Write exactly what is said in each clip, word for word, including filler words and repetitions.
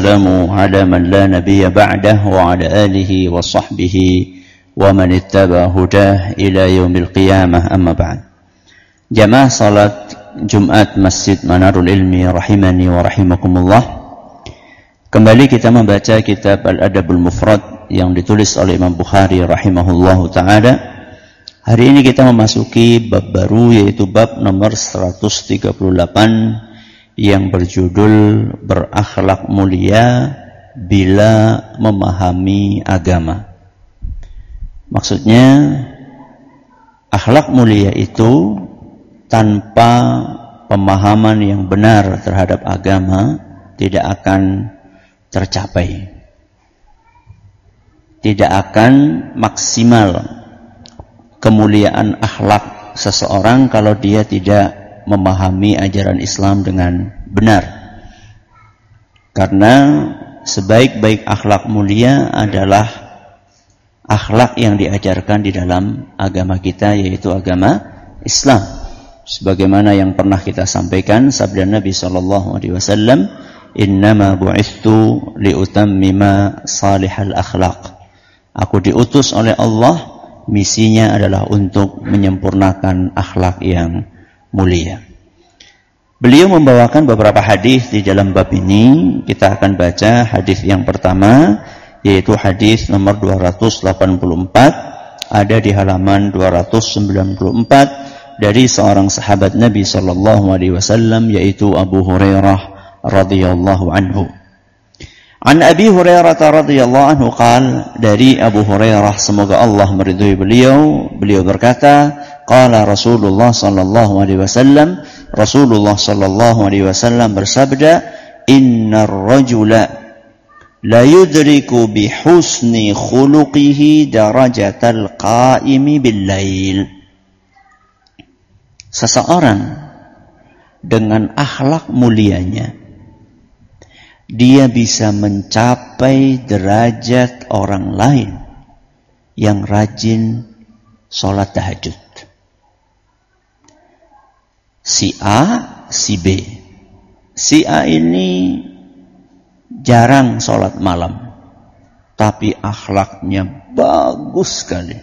والسلام على من لا نبي بعده وعلى آله وصحبه ومن اتبع هداه إلى يوم القيامة أما بعد. Jamaah salat Jumat Masjid Manarul Ilmi rahimani wa rahimakumullah. Kembali kita membaca kitab Al-Adabul Mufrad yang ditulis oleh Imam Bukhari rahimahullahu ta'ala. Hari ini kita memasuki bab baru, yaitu bab nomor seratus tiga puluh delapan yang berjudul berakhlak mulia bila memahami agama. Maksudnya akhlak mulia itu tanpa pemahaman yang benar terhadap agama tidak akan tercapai, tidak akan maksimal kemuliaan akhlak seseorang kalau dia tidak memahami ajaran Islam dengan benar. Karena sebaik-baik akhlak mulia adalah akhlak yang diajarkan di dalam agama kita, yaitu agama Islam. Sebagaimana yang pernah kita sampaikan sabda Nabi sallallahu alaihi wasallam, "Innama bu'itsu liutammima salihal akhlaq." Aku diutus oleh Allah, misinya adalah untuk menyempurnakan akhlak yang mulia. Beliau membawakan beberapa hadis di dalam bab ini. Kita akan baca hadis yang pertama, yaitu hadis nomor dua ratus delapan puluh empat, ada di halaman dua ratus sembilan puluh empat, dari seorang sahabat Nabi sallallahu alaihi wasallam, yaitu Abu Hurairah radhiyallahu anhu. An Abi Hurairah radhiyallahu anhu qala, dari Abu Hurairah semoga Allah meridhai beliau, beliau berkata, qala Rasulullah sallallahu alaihi wasallam, Rasulullah sallallahu alaihi wasallam bersabda, innar rajula la yudriku bi husni khuluqihi darajatal qa'imi bil lail. Seseorang dengan akhlak mulianya, dia bisa mencapai derajat orang lain yang rajin sholat tahajud. Si A, si B. Si A ini jarang sholat malam, tapi akhlaknya bagus sekali.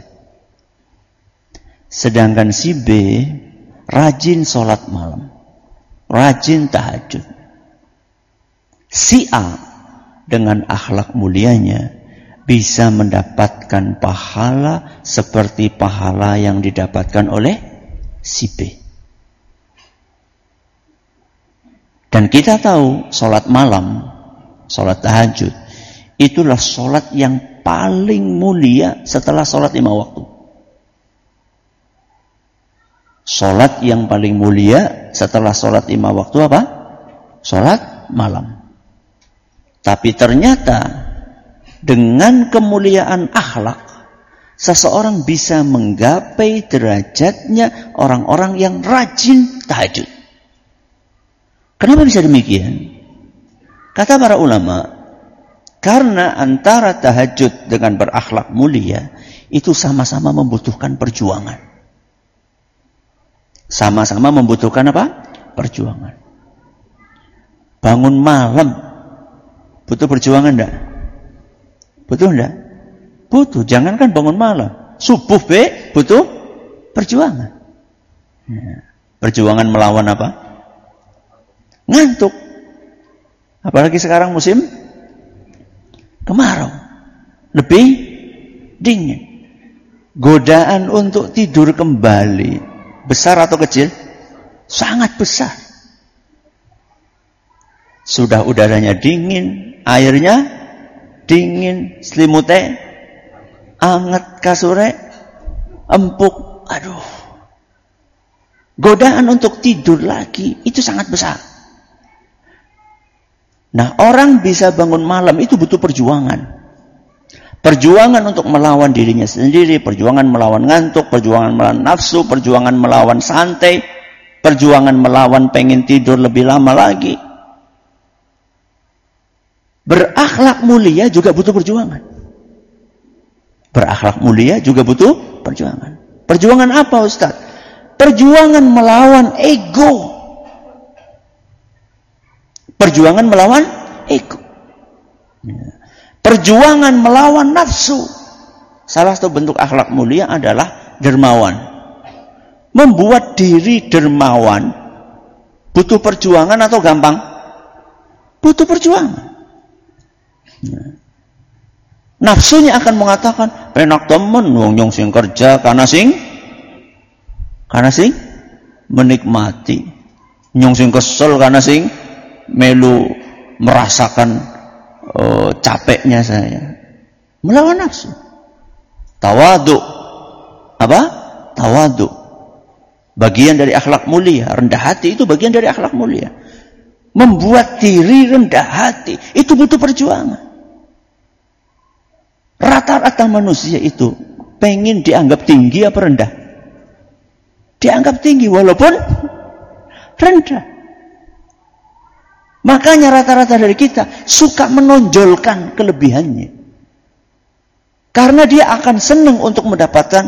Sedangkan si B rajin sholat malam, rajin tahajud. Si A dengan akhlak mulianya bisa mendapatkan pahala seperti pahala yang didapatkan oleh si B. Dan kita tahu sholat malam, sholat tahajud, itulah sholat yang paling mulia setelah sholat lima waktu. Sholat yang paling mulia setelah sholat lima waktu apa? Sholat malam. Tapi ternyata dengan kemuliaan akhlak, seseorang bisa menggapai derajatnya orang-orang yang rajin tahajud. Kenapa bisa demikian? Kata para ulama, karena antara tahajud dengan berakhlak mulia itu sama-sama membutuhkan perjuangan. Sama-sama membutuhkan apa? Perjuangan. Bangun malam butuh perjuangan enggak? Butuh enggak? Butuh. Jangankan bangun malam, subuh be butuh perjuangan. Nah, perjuangan melawan apa? Ngantuk. Apalagi sekarang musim kemarau, lebih dingin. Godaan untuk tidur kembali besar atau kecil? Sangat besar. Sudah udaranya dingin, airnya dingin, selimutnya anget, kasure empuk. Aduh. Godaan untuk tidur lagi itu sangat besar. Nah, orang bisa bangun malam itu butuh perjuangan. Perjuangan untuk melawan dirinya sendiri, perjuangan melawan ngantuk, perjuangan melawan nafsu, perjuangan melawan santai, perjuangan melawan pengen tidur lebih lama lagi. Berakhlak mulia juga butuh perjuangan. Berakhlak mulia juga butuh perjuangan. Perjuangan apa, Ustaz? Perjuangan melawan ego. Perjuangan melawan ego. Perjuangan melawan nafsu. Salah satu bentuk akhlak mulia adalah dermawan. Membuat diri dermawan butuh perjuangan atau gampang? Butuh perjuangan. Nafsunya akan mengatakan, penak temen wong nyong sing kerja karena sing karena sing menikmati. Nyong sing kesel karena sing melu merasakan uh, capeknya saya. Melawan nafsu. Tawadu. Apa? Tawadu. Bagian dari akhlak mulia. Rendah hati itu bagian dari akhlak mulia. Membuat diri rendah hati itu butuh perjuangan. Rata-rata manusia itu pengen dianggap tinggi apa rendah? Dianggap tinggi walaupun rendah. Makanya rata-rata dari kita suka menonjolkan kelebihannya. Karena dia akan senang untuk mendapatkan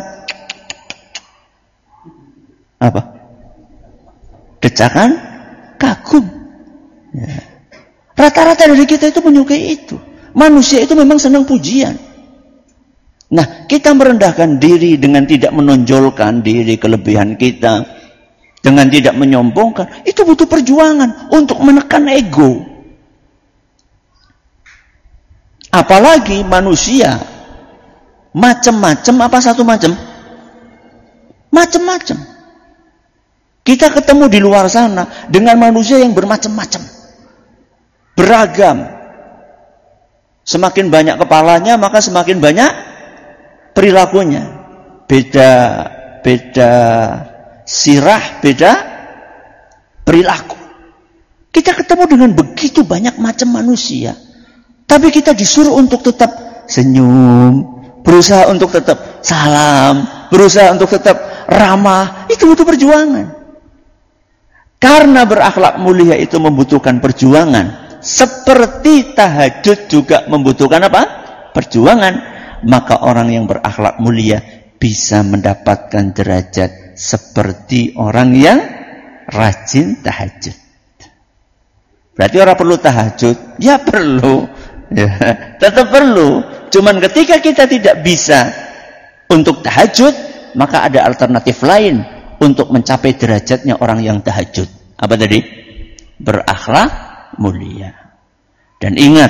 apa? Decakan kagum. Ya. Rata-rata dari kita itu menyukai itu. Manusia itu memang senang pujian. Nah, kita merendahkan diri dengan tidak menonjolkan diri kelebihan kita, dengan tidak menyombongkan, itu butuh perjuangan untuk menekan ego. Apalagi manusia macam-macam apa satu macam? Macam-macam. Kita ketemu di luar sana dengan manusia yang bermacam-macam, beragam. Semakin banyak kepalanya, maka semakin banyak perilakunya. Beda beda sirah, beda perilaku. Kita ketemu dengan begitu banyak macam manusia, tapi kita disuruh untuk tetap senyum, berusaha untuk tetap salam, berusaha untuk tetap ramah. Itu butuh perjuangan. Karena berakhlak mulia itu membutuhkan perjuangan. Seperti tahajud juga membutuhkan apa? Perjuangan. Maka orang yang berakhlak mulia bisa mendapatkan derajat seperti orang yang rajin tahajud. Berarti orang perlu tahajud? Ya perlu. Ya, tetap perlu. Cuman ketika kita tidak bisa untuk tahajud, maka ada alternatif lain untuk mencapai derajatnya orang yang tahajud. Apa tadi? Berakhlak mulia. Dan ingat,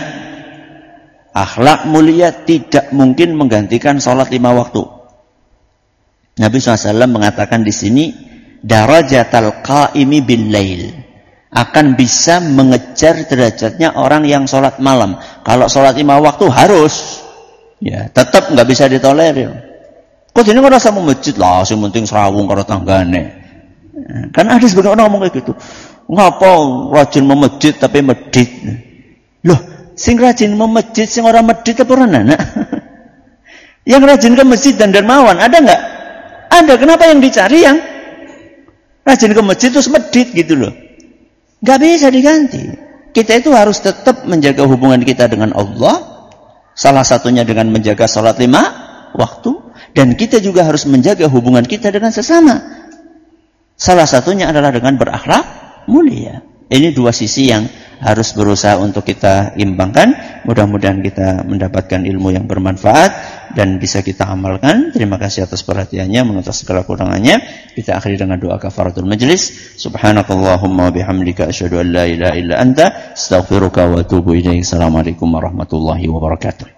akhlak mulia tidak mungkin menggantikan sholat lima waktu. Nabi shallallahu alaihi wasallam mengatakan di sini, darajatal qaimi bil lail, akan bisa mengejar derajatnya orang yang sholat malam. Kalau sholat lima waktu harus, ya tetap nggak bisa ditolerir. Kok ini nggak rasa mau masjid lah, sing penting serawung karo tanggane. Kan ada sebagian orang ngomong kayak gitu. Ngapa rajin mau masjid tapi medit? Loh, sing rajin mau masjid, sing orang medit apa orang anak? Yang rajin ke masjid dan dermawan ada nggak? Ada. Kenapa yang dicari yang rajin ke masjid terus medit gitu loh? Nggak bisa diganti. Kita itu harus tetap menjaga hubungan kita dengan Allah. Salah satunya dengan menjaga sholat lima waktu. Dan kita juga harus menjaga hubungan kita dengan sesama. Salah satunya adalah dengan berakhlak mulia. Ini dua sisi yang harus berusaha untuk kita imbangkan. Mudah-mudahan kita mendapatkan ilmu yang bermanfaat dan bisa kita amalkan. Terima kasih atas perhatiannya, menutup segala kurangannya. Kita akhiri dengan doa kafaratul majlis. Subhanakallahumma bihamdika asyhadu an la ilaha illa anta astaghfiruka wa atubu ilaik. Assalamualaikum warahmatullahi wabarakatuh.